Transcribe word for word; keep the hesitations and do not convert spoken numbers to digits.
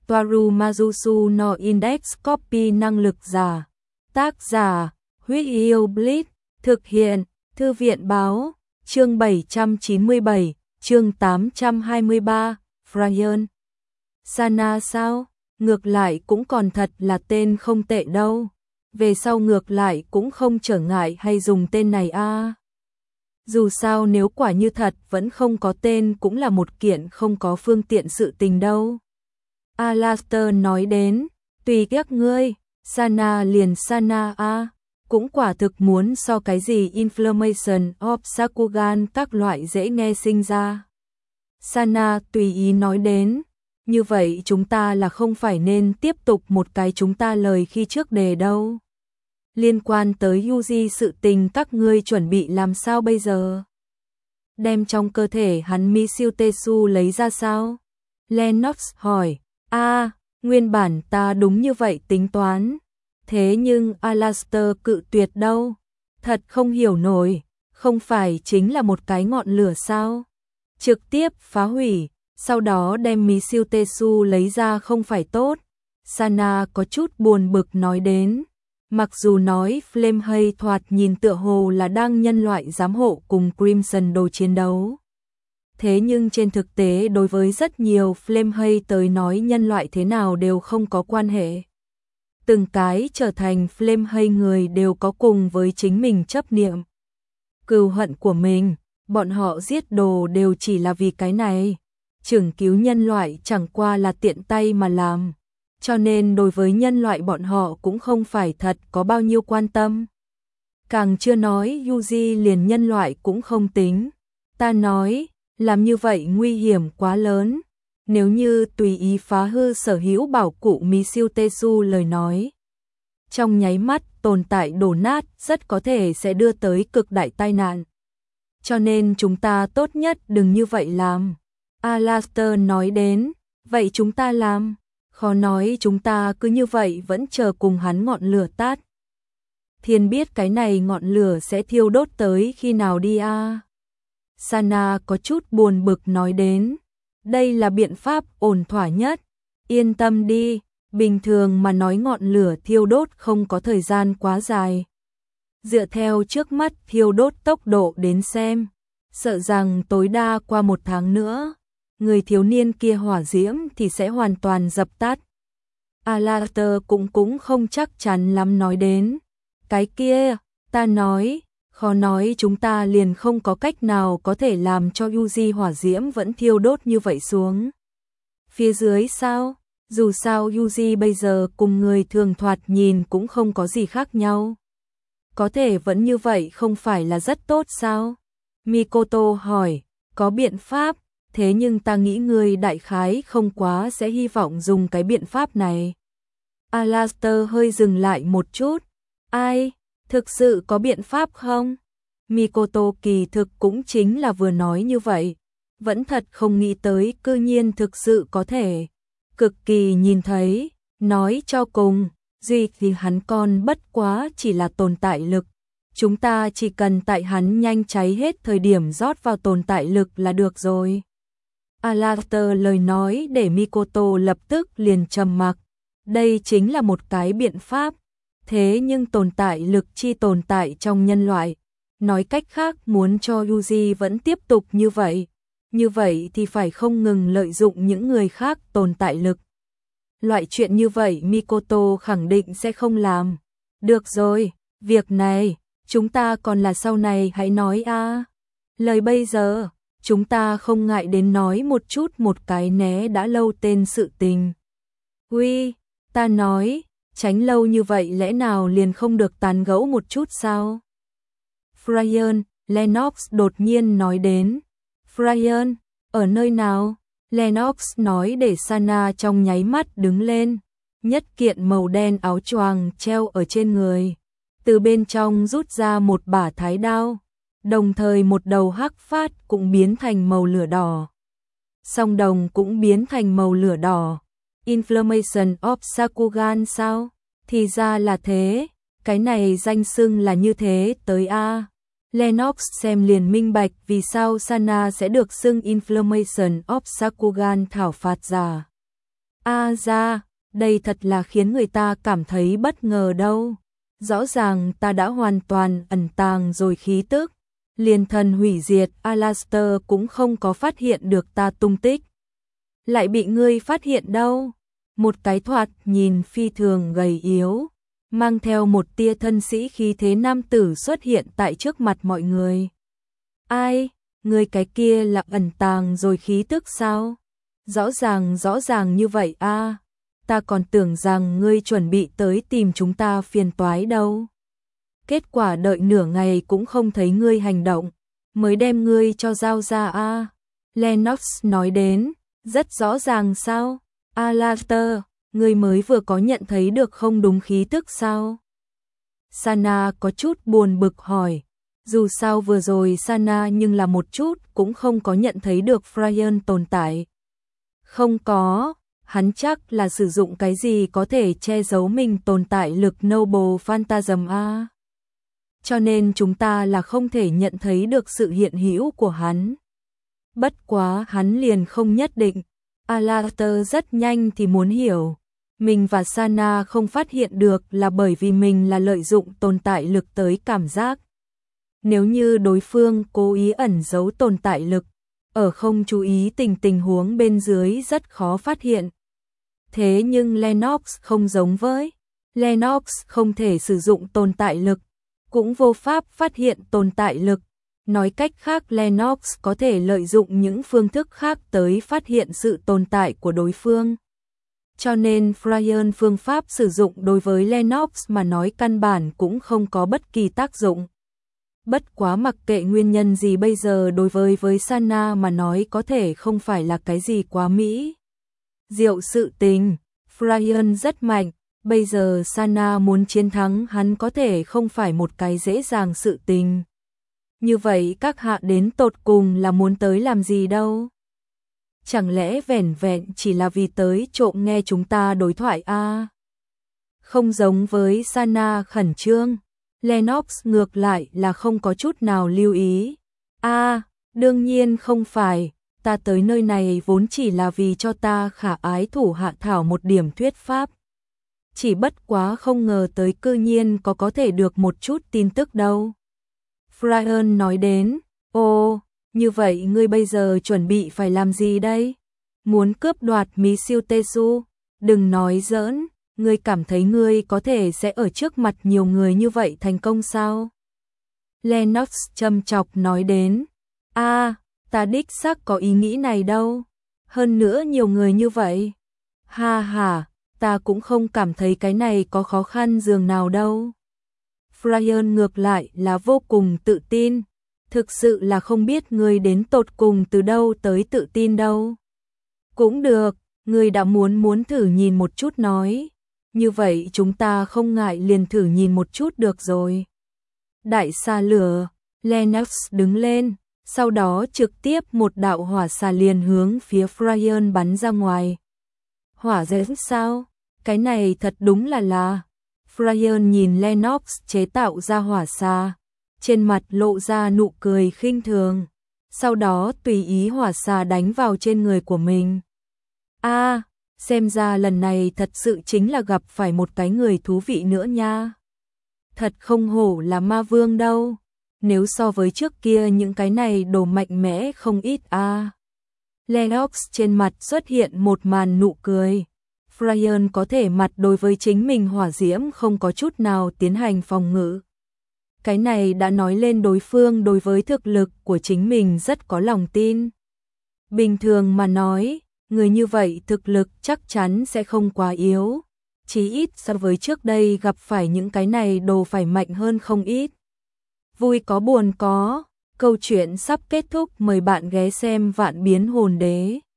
Toaru Majusu no Index Copy năng lực giả. Tác giả, Huyết Yêu Blitz, thực hiện, Thư viện báo, chương bảy trăm chín mươi bảy, chương tám trăm hai mươi ba, Fryan. Sana sao? Ngược lại cũng còn thật là tên không tệ đâu. Về sau ngược lại cũng không trở ngại hay dùng tên này a. À. Dù sao nếu quả như thật vẫn không có tên cũng là một kiện không có phương tiện sự tình đâu. Alastair nói đến, tùy các ngươi, Sana liền Sana a, cũng quả thực muốn so cái gì Inflammation of Sakugan các loại dễ nghe sinh ra. Sana tùy ý nói đến, như vậy chúng ta là không phải nên tiếp tục một cái chúng ta lời khi trước đề đâu. Liên quan tới Yuji sự tình các ngươi chuẩn bị làm sao bây giờ? Đem trong cơ thể hắn Michiu Tetsu lấy ra sao? Lennox hỏi, a à, nguyên bản ta đúng như vậy tính toán. Thế nhưng Alastair cự tuyệt đâu? Thật không hiểu nổi, không phải chính là một cái ngọn lửa sao? Trực tiếp phá hủy, sau đó đem Michiu Tetsu lấy ra không phải tốt? Sana có chút buồn bực nói đến. Mặc dù nói Flame Hay thoạt nhìn tựa hồ là đang nhân loại giám hộ cùng Crimson đồ chiến đấu. Thế nhưng trên thực tế đối với rất nhiều Flame Hay tới nói nhân loại thế nào đều không có quan hệ. Từng cái trở thành Flame Hay người đều có cùng với chính mình chấp niệm. Cừu hận của mình, bọn họ giết đồ đều chỉ là vì cái này. Chưởng cứu nhân loại chẳng qua là tiện tay mà làm. Cho nên đối với nhân loại bọn họ cũng không phải thật có bao nhiêu quan tâm. Càng chưa nói Yuji liền nhân loại cũng không tính. Ta nói, làm như vậy nguy hiểm quá lớn. Nếu như tùy ý phá hư sở hữu bảo cụ Michiu Tetsu lời nói. Trong nháy mắt tồn tại đổ nát rất có thể sẽ đưa tới cực đại tai nạn. Cho nên chúng ta tốt nhất đừng như vậy làm. Alastair nói đến, vậy chúng ta làm. Khó nói chúng ta cứ như vậy vẫn chờ cùng hắn ngọn lửa tát. Thiên biết cái này ngọn lửa sẽ thiêu đốt tới khi nào đi a. À? Sana có chút buồn bực nói đến. Đây là biện pháp ổn thỏa nhất. Yên tâm đi, bình thường mà nói ngọn lửa thiêu đốt không có thời gian quá dài. Dựa theo trước mắt thiêu đốt tốc độ đến xem, sợ rằng tối đa qua một tháng nữa. Người thiếu niên kia hỏa diễm thì sẽ hoàn toàn dập tắt. Alastair cũng cũng không chắc chắn lắm nói đến. Cái kia, ta nói, khó nói chúng ta liền không có cách nào có thể làm cho Yuji hỏa diễm vẫn thiêu đốt như vậy xuống. Phía dưới sao? Dù sao Yuji bây giờ cùng người thường thoạt nhìn cũng không có gì khác nhau. Có thể vẫn như vậy không phải là rất tốt sao? Mikoto hỏi, có biện pháp. Thế nhưng ta nghĩ người đại khái không quá sẽ hy vọng dùng cái biện pháp này. Alastair hơi dừng lại một chút. Ai? Thực sự có biện pháp không? Mikoto kỳ thực cũng chính là vừa nói như vậy. Vẫn thật không nghĩ tới cư nhiên thực sự có thể. Cực kỳ nhìn thấy, nói cho cùng, duy thì hắn con bất quá chỉ là tồn tại lực. Chúng ta chỉ cần tại hắn nhanh cháy hết thời điểm rót vào tồn tại lực là được rồi. Alastair lời nói để Mikoto lập tức liền trầm mặc. Đây chính là một cái biện pháp. Thế nhưng tồn tại lực chi tồn tại trong nhân loại. Nói cách khác muốn cho Yuji vẫn tiếp tục như vậy. Như vậy thì phải không ngừng lợi dụng những người khác tồn tại lực. Loại chuyện như vậy Mikoto khẳng định sẽ không làm. Được rồi, việc này, chúng ta còn là sau này hãy nói a. À. Lời bây giờ, chúng ta không ngại đến nói một chút một cái né đã lâu tên sự tình. Uy, ta nói, tránh lâu như vậy lẽ nào liền không được tán gẫu một chút sao? Fryan, Lennox đột nhiên nói đến. Fryan, ở nơi nào? Lennox nói để Sana trong nháy mắt đứng lên. Nhất kiện màu đen áo choàng treo ở trên người. Từ bên trong rút ra một bả thái đao. Đồng thời một đầu hắc phát cũng biến thành màu lửa đỏ. Song đồng cũng biến thành màu lửa đỏ. Inflammation of Sakugan sao? Thì ra là thế. Cái này danh xưng là như thế tới a. Lennox xem liền minh bạch vì sao Sana sẽ được xưng Inflammation of Sakugan thảo phạt giả. A ra, đây thật là khiến người ta cảm thấy bất ngờ đâu. Rõ ràng ta đã hoàn toàn ẩn tàng rồi khí tức. Liền thần hủy diệt Alastor cũng không có phát hiện được ta tung tích. Lại bị ngươi phát hiện đâu? Một cái thoạt nhìn phi thường gầy yếu, mang theo một tia thân sĩ khí thế nam tử xuất hiện tại trước mặt mọi người. Ai? Ngươi cái kia là ẩn tàng rồi khí tức sao? Rõ ràng rõ ràng như vậy a. À, ta còn tưởng rằng ngươi chuẩn bị tới tìm chúng ta phiền toái đâu. Kết quả đợi nửa ngày cũng không thấy ngươi hành động, mới đem ngươi cho giao ra a. À, Lennox nói đến, rất rõ ràng sao? Alastor, ngươi mới vừa có nhận thấy được không đúng khí tức sao? Sana có chút buồn bực hỏi. Dù sao vừa rồi Sana nhưng là một chút cũng không có nhận thấy được Fryan tồn tại. Không có, hắn chắc là sử dụng cái gì có thể che giấu mình tồn tại lực Noble Phantasm a. Cho nên chúng ta là không thể nhận thấy được sự hiện hữu của hắn. Bất quá hắn liền không nhất định. Alastor rất nhanh thì muốn hiểu. Mình và Sana không phát hiện được là bởi vì mình là lợi dụng tồn tại lực tới cảm giác. Nếu như đối phương cố ý ẩn giấu tồn tại lực, ở không chú ý tình tình huống bên dưới rất khó phát hiện. Thế nhưng Lennox không giống với. Lennox không thể sử dụng tồn tại lực, cũng vô pháp phát hiện tồn tại lực. Nói cách khác Lennox có thể lợi dụng những phương thức khác tới phát hiện sự tồn tại của đối phương. Cho nên Fryan phương pháp sử dụng đối với Lennox mà nói căn bản cũng không có bất kỳ tác dụng. Bất quá mặc kệ nguyên nhân gì bây giờ đối với với Sana mà nói có thể không phải là cái gì quá mỹ diệu sự tình. Fryan rất mạnh, bây giờ Sana muốn chiến thắng hắn có thể không phải một cái dễ dàng sự tình. Như vậy các hạ đến tột cùng là muốn tới làm gì đâu? Chẳng lẽ vẻn vẹn chỉ là vì tới trộm nghe chúng ta đối thoại a? À? Không giống với Sana khẩn trương, Lennox ngược lại là không có chút nào lưu ý. A, à, đương nhiên không phải, ta tới nơi này vốn chỉ là vì cho ta khả ái thủ hạ thảo một điểm thuyết pháp. Chỉ bất quá không ngờ tới cư nhiên có có thể được một chút tin tức đâu. Fryan nói đến, ồ, như vậy ngươi bây giờ chuẩn bị phải làm gì đây? Muốn cướp đoạt Mí Siêu Tê Su? Đừng nói giỡn, ngươi cảm thấy ngươi có thể sẽ ở trước mặt nhiều người như vậy thành công sao? Lennox châm chọc nói đến, a, à, ta đích xác có ý nghĩ này đâu. Hơn nữa nhiều người như vậy. Ha ha, ta cũng không cảm thấy cái này có khó khăn dường nào đâu. Fryan ngược lại là vô cùng tự tin. Thực sự là không biết ngươi đến tột cùng từ đâu tới tự tin đâu. Cũng được, ngươi đã muốn muốn thử nhìn một chút nói. Như vậy chúng ta không ngại liền thử nhìn một chút được rồi. Đại xà lửa, Lennox đứng lên, sau đó trực tiếp một đạo hỏa xà liền hướng phía Fryan bắn ra ngoài. Hỏa diễm sao? Cái này thật đúng là là. Fryan nhìn Lennox chế tạo ra hỏa xà, trên mặt lộ ra nụ cười khinh thường, sau đó tùy ý hỏa xà đánh vào trên người của mình. A, à, xem ra lần này thật sự chính là gặp phải một cái người thú vị nữa nha. Thật không hổ là ma vương đâu, nếu so với trước kia những cái này đồ mạnh mẽ không ít a. À. Lennox trên mặt xuất hiện một màn nụ cười. Fryan có thể mặt đối với chính mình hỏa diễm không có chút nào tiến hành phòng ngự. Cái này đã nói lên đối phương đối với thực lực của chính mình rất có lòng tin. Bình thường mà nói, người như vậy thực lực chắc chắn sẽ không quá yếu. Chí ít so với trước đây gặp phải những cái này đồ phải mạnh hơn không ít. Vui có buồn có, câu chuyện sắp kết thúc, mời bạn ghé xem Vạn Biến Hồn Đế.